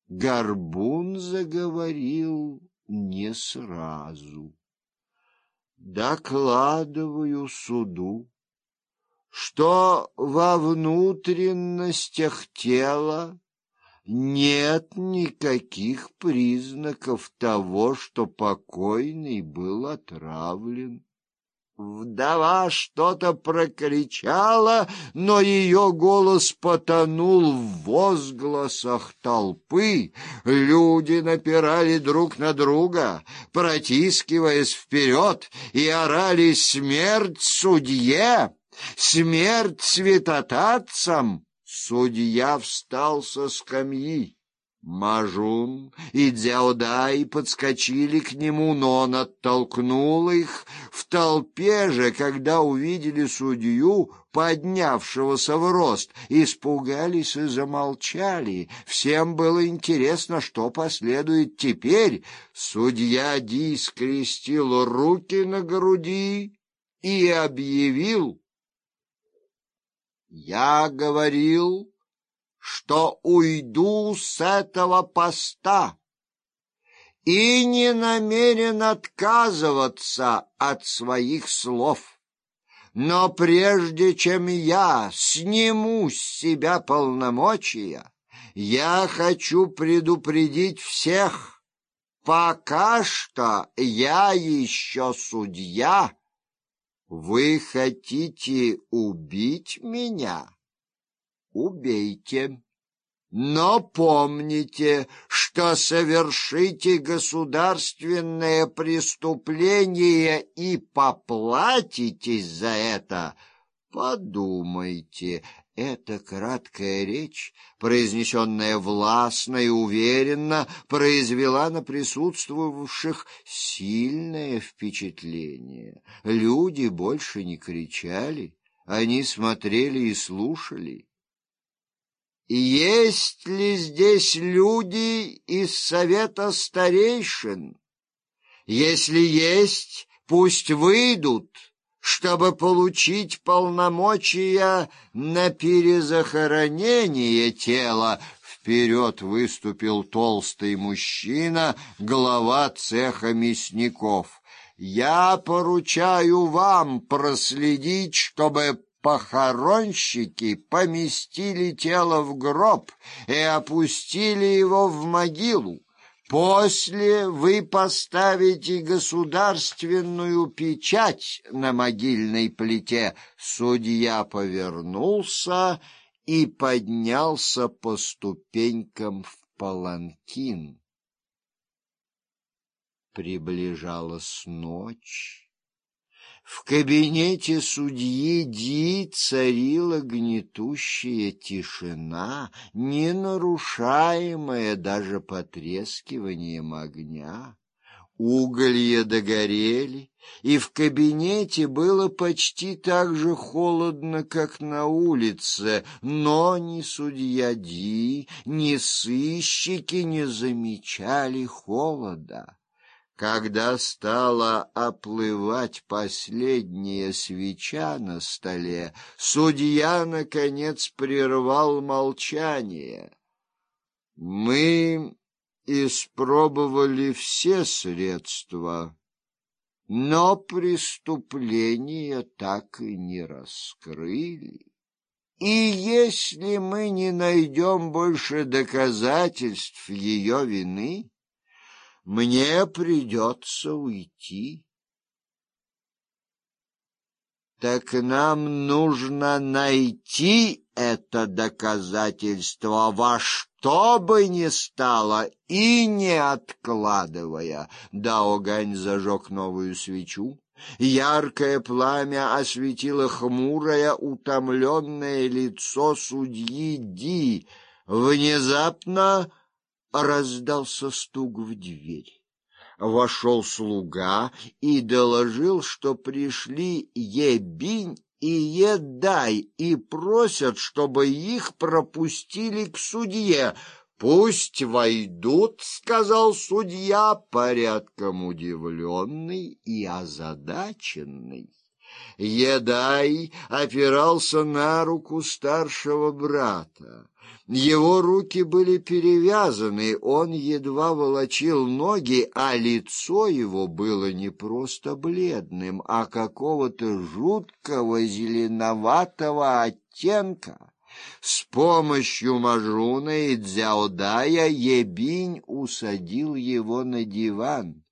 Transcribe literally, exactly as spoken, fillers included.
Горбун заговорил не сразу. Докладываю суду, что во внутренностях тела нет никаких признаков того, что покойный был отравлен. Вдова что-то прокричала, но ее голос потонул в возгласах толпы. Люди напирали друг на друга, протискиваясь вперед, и орали: «Смерть судье! Смерть святотатцам!» Судья встал со скамьи. Мажун и Дзяодай подскочили к нему, но он оттолкнул их. В толпе же, когда увидели судью, поднявшегося в рост, испугались и замолчали. Всем было интересно, что последует теперь. Судья Ди скрестил руки на груди и объявил: «Я говорил, что уйду с этого поста и не намерен отказываться от своих слов. Но прежде чем я сниму с себя полномочия, я хочу предупредить всех: пока что я еще судья. Вы хотите убить меня? Убейте. Но помните, что совершите государственное преступление и поплатитесь за это. Подумайте». Эта краткая речь, произнесенная властно и уверенно, произвела на присутствовавших сильное впечатление. Люди больше не кричали, они смотрели и слушали. «Есть ли здесь люди из совета старейшин? Если есть, пусть выйдут, чтобы получить полномочия на перезахоронение тела». Вперед выступил толстый мужчина, глава цеха мясников. «Я поручаю вам проследить, чтобы похоронщики поместили тело в гроб и опустили его в могилу. После вы поставите государственную печать на могильной плите». Судья повернулся и поднялся по ступенькам в паланкин. Приближалась ночь. В кабинете судьи Ди царила гнетущая тишина, не нарушаемая даже потрескиванием огня. Уголья догорели, и в кабинете было почти так же холодно, как на улице, но ни судья Ди, ни сыщики не замечали холода. Когда стала оплывать последняя свеча на столе, судья, наконец, прервал молчание. «Мы испробовали все средства, но преступление так и не раскрыли. И если мы не найдем больше доказательств ее вины, мне придется уйти. Так нам нужно найти это доказательство во что бы ни стало и не откладывая». Дао Гань зажег новую свечу. Яркое пламя осветило хмурое, утомленное лицо судьи Ди. Внезапно раздался стук в дверь. Вошел слуга и доложил, что пришли Е-Бинь и Е-Дай и просят, чтобы их пропустили к судье. «Пусть войдут», — сказал судья, порядком удивленный и озадаченный. Едай опирался на руку старшего брата. Его руки были перевязаны, он едва волочил ноги, а лицо его было не просто бледным, а какого-то жуткого зеленоватого оттенка. С помощью Мажуна и Цзяодая Ебинь усадил его на диван.